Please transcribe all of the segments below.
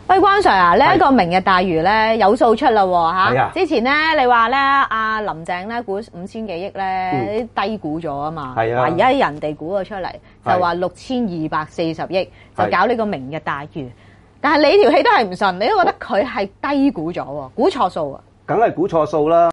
喂，關 Sir 啊，呢一個明日大嶼咧有數出啦喎嚇！之前咧你話咧阿林鄭咧估5000幾億咧低估咗啊嘛， 係啊， 而家人哋估咗出嚟就話6240億就搞呢個明日大嶼，但係你條氣都係唔順，你都覺得佢係低估咗喎，估錯數啊！ 梗係估錯數啦！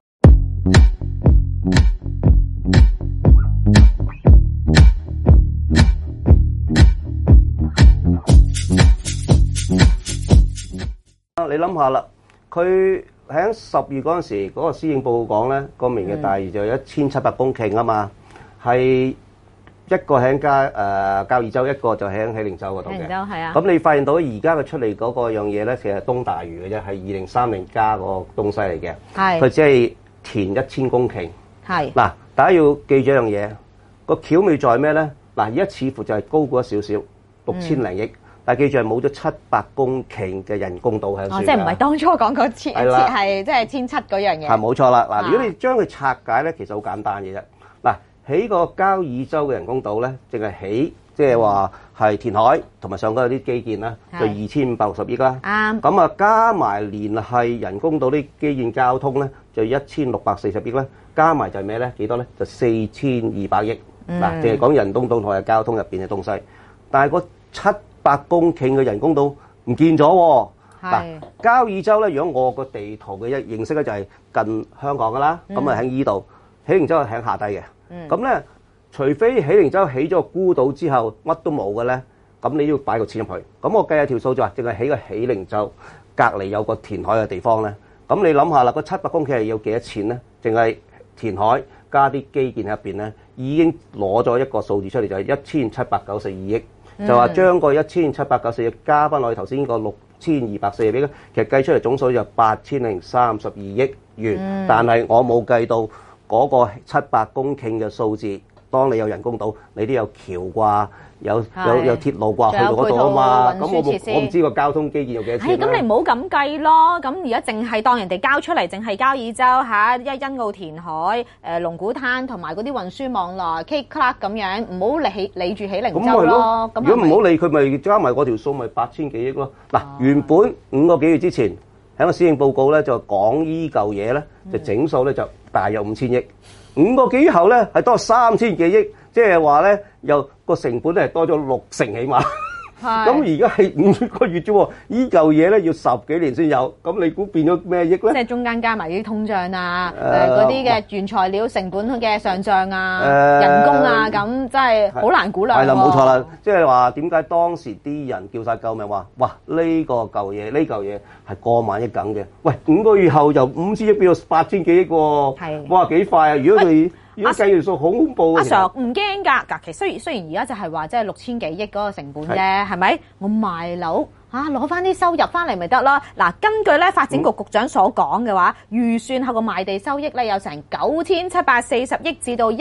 你諗下啦，佢喺10月嗰陣時嗰個施政報告講咧，個明日大嶼就1700公頃啊嘛，係一個喺交椅洲，一個就喺喜靈洲嗰度嘅。喜靈洲係啊。咁你發現到而家佢出嚟嗰個樣嘢咧，其實係東大嶼嘅啫，係2030加個東西嚟嘅。係。佢只係填1000公頃。係。嗱，大家要記住一樣嘢，個巧妙在咩咧？嗱，而家似乎就係高估咗少少，6000零億。但係記住係冇咗700公頃嘅人工島喺度。 即係唔係當初講嗰千係即係1700嗰樣嘢。 係冇錯啦。嗱，如果你將佢拆解咧，其實好簡單嘅啫。嗱，起個交椅洲嘅人工島咧，淨係起即係話係填海同埋上嗰啲基建啦，就2560億啦。啱。咁啊，加埋連係人工島啲基建交通咧，就1640億啦。加埋就係咩咧？幾多咧？就4200億。嗱，淨係講人工島同埋交通入邊嘅東西。但係個700公頃嘅人工島唔見咗喎。嗱，交椅洲咧，如果我個地圖嘅認識咧，就係近香港噶啦，咁啊喺依度，喜靈洲係喺下低嘅。咁咧，除非喜靈洲起咗個孤島之後乜都冇嘅咧，咁你要擺個錢入去。咁我計下條數就話，淨係起個喜靈洲隔離有個填海嘅地方咧，咁你諗下啦，個700公頃係要幾多錢咧？淨係填海加啲基建入邊咧，已經攞咗一個數字出嚟，就係1792億。就話將個1792億加翻落去頭先個6240億咧，其實計出嚟總數就8032億元。但係我冇計到嗰個700公頃嘅數字。當你有人工島，你都有橋啩，有鐵路啩去到嗰度啊嘛。咁我唔知個交通基建有幾多錢啦。 咁你唔好咁計咯。咁而家淨係當人哋交出嚟，淨係交椅洲嚇，欣澳填海、龍鼓灘同埋嗰啲運輸網絡 K Clark 咁樣，唔好理住喜靈洲咯。咁如果唔好理佢，咪加埋嗰條數，咪8000幾億咯。嗱，原本5個幾月之前喺個施政報告咧就講依嚿嘢咧，就整數咧就大約5000億。5個幾月後咧，係多3000幾億，即係話咧，又個成本咧係多咗60%起碼。咁而家係5個月啫喎，依嚿嘢咧要10幾年先有，咁你估變咗咩億咧？ 即係中間加埋啲通脹啊，嗰啲嘅原材料成本嘅上漲啊，人工啊，咁真係好難估量喎。係啦， 冇錯啦，即係話點解當時啲人叫晒救命話，哇！呢個嚿嘢係過萬億梗嘅，喂，5個月後由5000億變到8000幾億喎，係，哇幾快啊！如果佢而家計條數好恐怖啊！ 阿 Sir 唔驚㗎，其實雖然而家就係話即係6000幾億嗰個成本啫，係咪？我賣樓攞翻啲收入翻嚟咪得咯。嗱，根據咧發展局局長所講嘅話，預算後個賣地收益咧有成9740億至到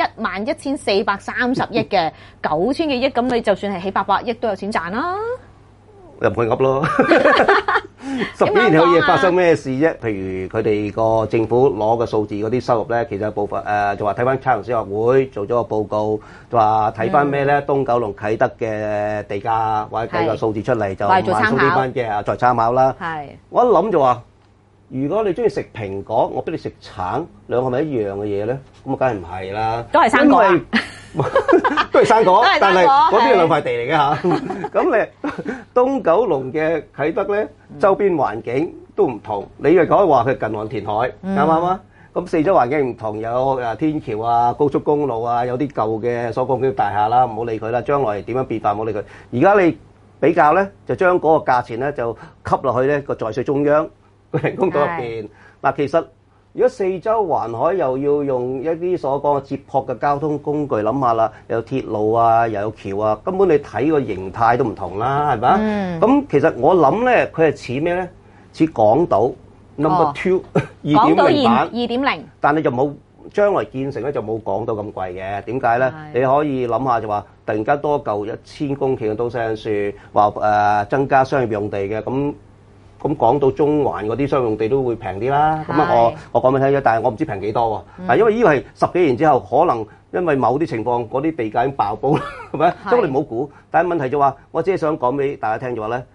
11430億嘅9000幾億，咁你就算係起800億都有錢賺啦。 入去噏咯，10幾年後嘢發生咩事啫？譬如佢哋個政府攞嘅數字嗰啲收入咧，其實有部分就話睇翻測量師學會做咗個報告，就話睇翻咩咧？東九龍啟德嘅地價或者計個數字出嚟就萬鬆啲翻嘅，再參考啦。係我一諗就話，如果你中意食蘋果，我俾你食橙，兩個係咪一樣嘅嘢咧？咁啊，梗係唔係啦， 都係生果。 都係生果，但係嗰邊係兩塊地嚟嘅嚇。咁你東九龍嘅啟德咧，周邊環境都唔同。你又可以話佢近岸填海，啱唔啱啊？咁四周環境唔同，有天橋啊、高速公路啊，有啲舊嘅所講嘅大廈啦，唔好理佢啦。將來點樣變化，唔好理佢。而家你比較咧，就將嗰個價錢咧就吸落去咧個在水中央個人工島入邊。嗱，其實如果四周環海又要用一啲所講嘅接駁嘅交通工具，諗下啦，有鐵路啊，又有橋啊，根本你睇個形態都唔同啦，係咪？咁其實我諗咧，佢係似咩咧？似港島 Number 2 2.0版2.0，但係就冇將來建成咧就冇港島咁貴嘅。點解咧？你可以諗下就話，突然間多嚿1000公頃嘅都市樹，話增加商業用地嘅咁講到中環嗰啲商用地都會平啲啦，咁啊我講俾你聽啫，但係我唔知平幾多喎。但係因為呢個係10幾年之後，可能因為某啲情況，嗰啲地價已經爆煲啦，係咪？所以我哋唔好估。但係問題就話，我只係想講俾大家聽就話咧，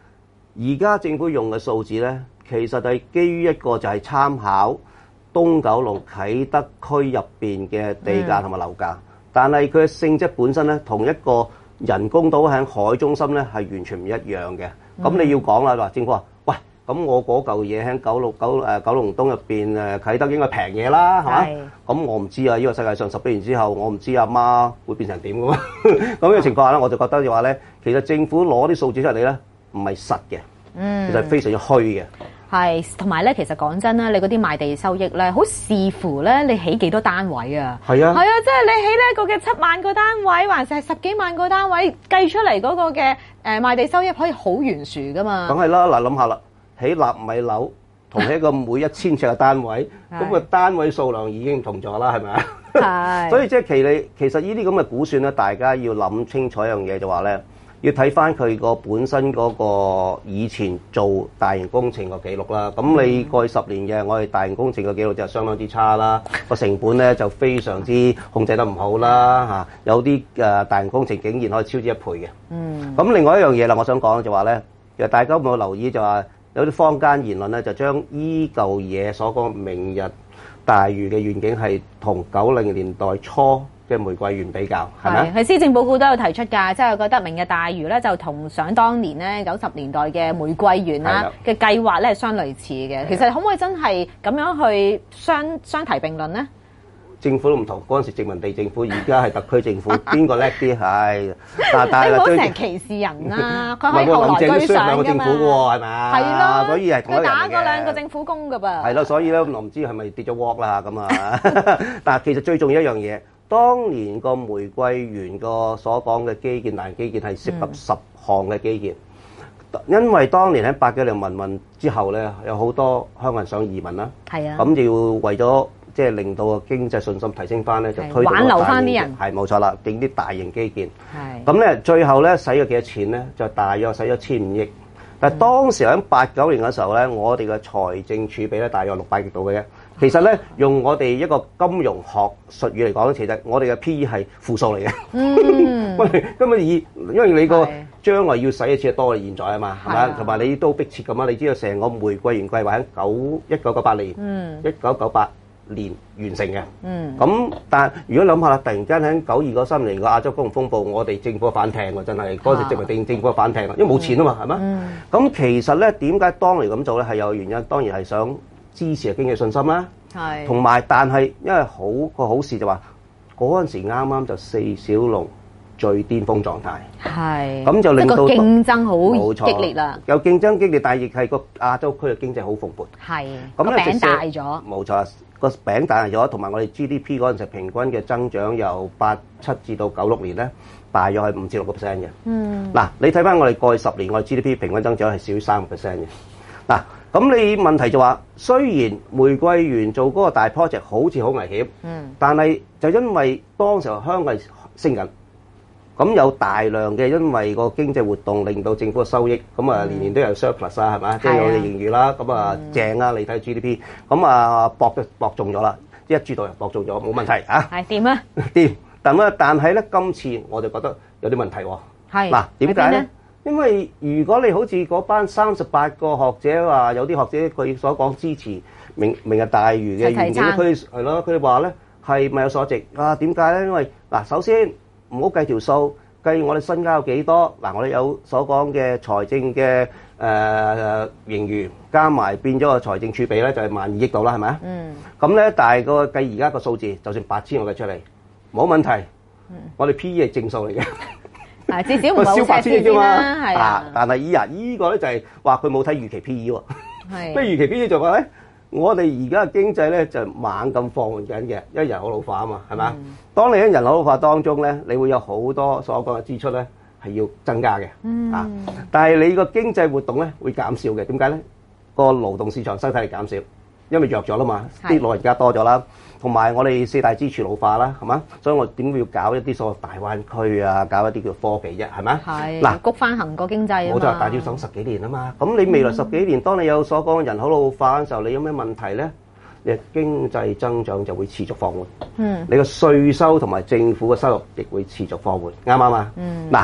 而家政府用嘅數字咧，其實係基於一個就係參考東九龍啟德區入邊嘅地價同埋樓價，但係佢嘅性質本身咧，同一個人工島喺海中心咧係完全唔一樣嘅。咁你要講啦，話政府話，喂，咁我嗰嚿嘢喺九龍東入邊啟德應該平嘢啦，係嘛？咁我唔知啊，呢個世界上10幾年之後，我唔知阿媽會變成點噶嘛？咁嘅情況下咧，我就覺得嘅話咧，其實政府攞啲數字出嚟咧，唔係實嘅，其實係非常之虛嘅。 係，同埋咧，其實講真啦，你嗰啲賣地收益咧，好視乎咧你起幾多單位啊？係啊，即係你起呢個嘅7萬個單位，還是係10幾萬個單位，計出嚟嗰個嘅賣地收益可以好懸殊噶嘛？ 梗係啦，嗱諗下啦，起納米樓同起一個每1000尺嘅單位，咁個單位數量已經唔同咗啦，係咪啊？係。所以即係其實呢啲咁嘅估算咧，大家要諗清楚一樣嘢就話咧。要睇翻佢個本身嗰個以前做大型工程個記錄啦。咁你過去10年嘅我哋大型工程嘅記錄就相當之差啦，個成本咧就非常之控制得唔好啦嚇。有啲大型工程竟然可以超支1倍嘅。咁另外一樣嘢啦，我想講就話咧，其實大家有冇留意就話有啲坊間言論咧，就將依舊嘢所講明日大嶼嘅願景係同90年代初嘅玫瑰園比較，係咪？ 係施政報告都有提出㗎，即係覺得明日大嶼咧就同想當年咧90年代嘅玫瑰園啦嘅計劃咧係相類似嘅。其實可唔可以真係咁樣去相提並論呢？ 政府都唔同，嗰陣時殖民地政府，而家係特區政府，邊個叻啲？係，但係你唔好成歧視人啦，佢可以後來居上㗎嘛。 政府嘅喎，係咪？ 係咯， 所以係同一樣嘅。 佢打過2個政府工㗎噃。 係咯，所以咧，我唔知係咪跌咗鑊啦咁啊！但係其實最重要一樣嘢。當年個玫瑰園個所講嘅基建大型基建係涉及10項嘅基建，因為當年喺80幾年民運之後咧，有好多香港人想移民啦，咁就要為咗即係令到個經濟信心提升翻咧，就推動挽留翻啲人， 係冇錯啦，整啲大型基建。咁咧最後咧使咗幾多錢咧？就大約使咗1500億。但係當時喺89年嘅時候咧，我哋嘅財政儲備咧大約600億度嘅啫。其實咧，用我哋一個金融學術語嚟講，其實我哋嘅 P/E 係負數嚟嘅。根本因為你個將來要使嘅錢多過現在啊嘛，係咪？同埋你都迫切咁啊！你知道成個玫瑰園計劃喺1998年、1998年完成嘅。咁但係如果諗下啦，突然間喺92嗰3年個亞洲金融風暴，我哋政府反艇喎，真係嗰陣殖民地政府反艇啊，因為冇錢啊嘛，係咪？咁其實咧，點解當年咁做咧？係有原因，當然係想支持經濟信心啦，同埋但係因為好事就話嗰陣時啱啱就4小龍最巔峰狀態，咁就令到競爭好激烈啦。 有競爭激烈，但係亦係個亞洲區嘅經濟好蓬勃， 咁個餅大咗， 冇錯，個餅大咗，同埋我哋 GDP 嗰陣時平均嘅增長由87至到96年咧，大約係5至6%嘅。嗱，你睇翻我哋過去10年，我哋 GDP 平均增長係少於3%嘅。嗱。咁你問題就話，雖然玫瑰園做嗰個大 project 好似好危險，但係就因為當時香港係升緊，咁有大量嘅因為個經濟活動令到政府嘅收益，咁啊年年都有 surplus 啦，係咪？即係有盈餘啦，咁啊正啊！你睇 GDP，咁啊博中咗啦，一注到人博中咗，冇問題啊！ 係掂啊？ 掂，但係咧，今次我就覺得有啲問題喎。嗱，點解咧？因為如果你好似嗰班38個學者話，有啲學者佢所講支持明日大嶼嘅願景，佢係咯，佢哋話咧係咪有所值啊？點解咧？因為嗱，首先唔好計條數，計我哋身家有幾多嗱，我哋有所講嘅財政嘅盈餘，加埋變咗個財政儲備咧，就係12000億度啦，係咪啊？咁咧，但係個計而家個數字，就算8000我計出嚟冇問題，我哋 P/E 係正數嚟嘅。 至少唔係好蝕啫嘛，係啊！ 但係依個咧就係話佢冇睇預期 P/E 喎，咩預期 P/E 就話咧，我哋而家嘅經濟咧就猛咁放緩緊嘅，因為人口老化啊嘛，係咪？當你喺人口老化當中咧，你會有好多所講嘅支出咧係要增加嘅，但係你個經濟活動咧會減少嘅，點解咧？個勞動市場生產力減少，因為弱咗啦嘛，啲老人家多咗啦。同埋我哋4大支柱老化啦，係嘛？所以我點會要搞一啲所謂大灣區啊，搞一啲叫科技啫，係咪？ 嗱，谷翻行個經濟啊嘛。 冇錯，但係要等10幾年啊嘛。咁你未來10幾年，當你有所講人口老化嘅時候，你有咩問題咧？你經濟增長就會持續放緩。你個稅收同埋政府嘅收入亦會持續放緩，啱唔啱啊？嗱，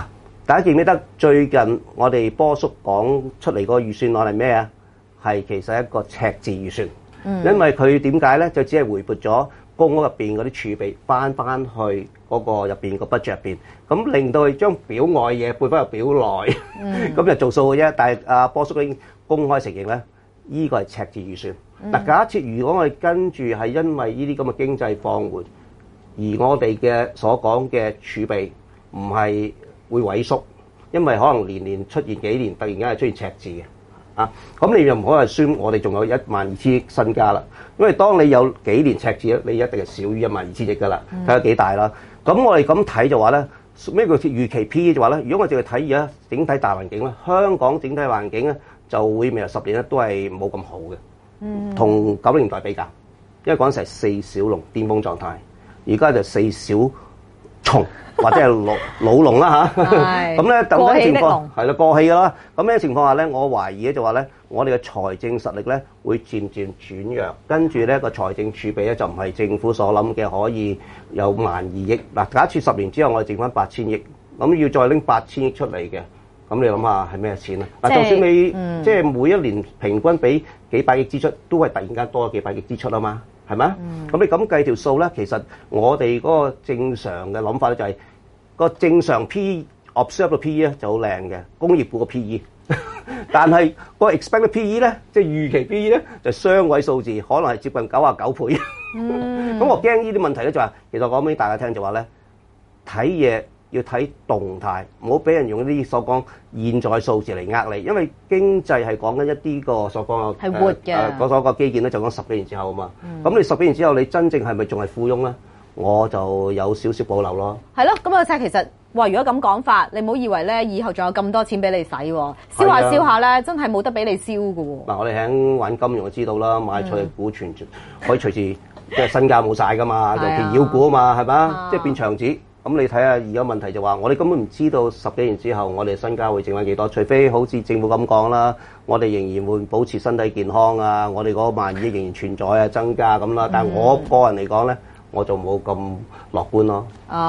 大家記唔記得最近我哋波叔講出嚟個預算案係咩啊？係其實一個赤字預算，因為佢點解咧？就只係回撥咗公屋入邊嗰啲儲備翻去嗰個入邊個 budget 入邊，咁令到佢將表外嘢撥翻入表內，咁就做數嘅啫。但係阿波叔已經公開承認咧，依個係赤字預算。嗱，假設如果我哋跟住係因為呢啲咁嘅經濟放緩，而我哋嘅所講嘅儲備唔係會萎縮，因為可能年年出現幾年突然間係出現赤字嘅。啊，咁你又唔可以話宣我哋仲有12000億身家啦，因為當你有幾年赤字咧，你一定係少於12000億噶啦，睇下幾大啦。咁我哋咁睇就話咧，咩叫預期 P/E 就話咧，如果我淨係睇而家整體大環境咧，香港整體環境咧就會未來10年咧都係冇咁好嘅，同90年代比較，因為嗰陣時係4小龍巔峰狀態，而家就4小蟲。或者係老龍啦嚇，咁咧等緊情況係啦過氣㗎啦。咁呢情況下咧，我懷疑咧就話咧，我哋嘅財政實力咧會漸漸轉弱，跟住咧個財政儲備咧就唔係政府所諗嘅可以有12000億。嗱，假設10年之後我哋剩翻8000億，咁要再拎8000億出嚟嘅，咁你諗下係咩錢啊？嗱，就算你即係每一年平均俾幾百億支出，都係突然間多咗幾百億支出啊嘛。係咪啊？咁你咁計條數咧，其實我哋嗰個正常嘅諗法咧就係個正常 P/E、observe 嘅 P/E 咧就好靚嘅，工業股嘅 P/E， 但係個 expect 嘅 P/E 咧，即係預期 P/E 咧就雙位數字，可能係接近99倍。咁我驚呢啲問題咧就話，其實我講俾大家聽就話咧，睇嘢要睇動態，唔好俾人用啲所講現在數字嚟呃你，因為經濟係講緊一啲個所講嘅係活嘅嗰所個基建咧，就講10幾年之後啊嘛。咁你10幾年之後，你真正係咪仲係富翁咧？我就有少少保留咯。係咯，咁啊，即係其實哇，如果咁講法，你唔好以為咧，以後仲有咁多錢俾你使喎，燒下燒下咧，真係冇得俾你燒㗎喎。嗱， 我哋喺玩金融就知道啦，買錯嘅股存可以隨時即係身家冇晒噶嘛，尤其妖股啊嘛，係咪？即係變牆紙。咁你睇下而家問題就話，我哋根本唔知道10幾年之後我哋身家會剩翻幾多，除非好似政府咁講啦，我哋仍然會保持身體健康啊，我哋嗰12000億仍然存在啊，增加咁啦。但係我個人嚟講咧，我就冇咁樂觀咯。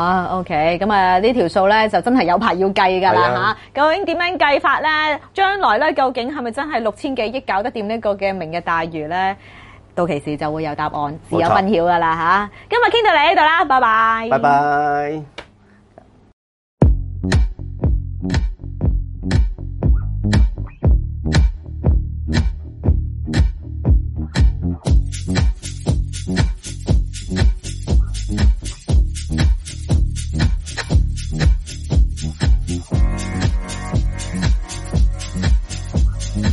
OK， 咁啊呢條數咧就真係有排要計㗎啦嚇。究竟點樣計法咧？將來咧究竟係咪真係6000幾億搞得掂呢個嘅明日大嶼咧？到期時就會有答案，自有分曉㗎啦嚇。今日傾到嚟呢度啦，拜拜。 拜拜。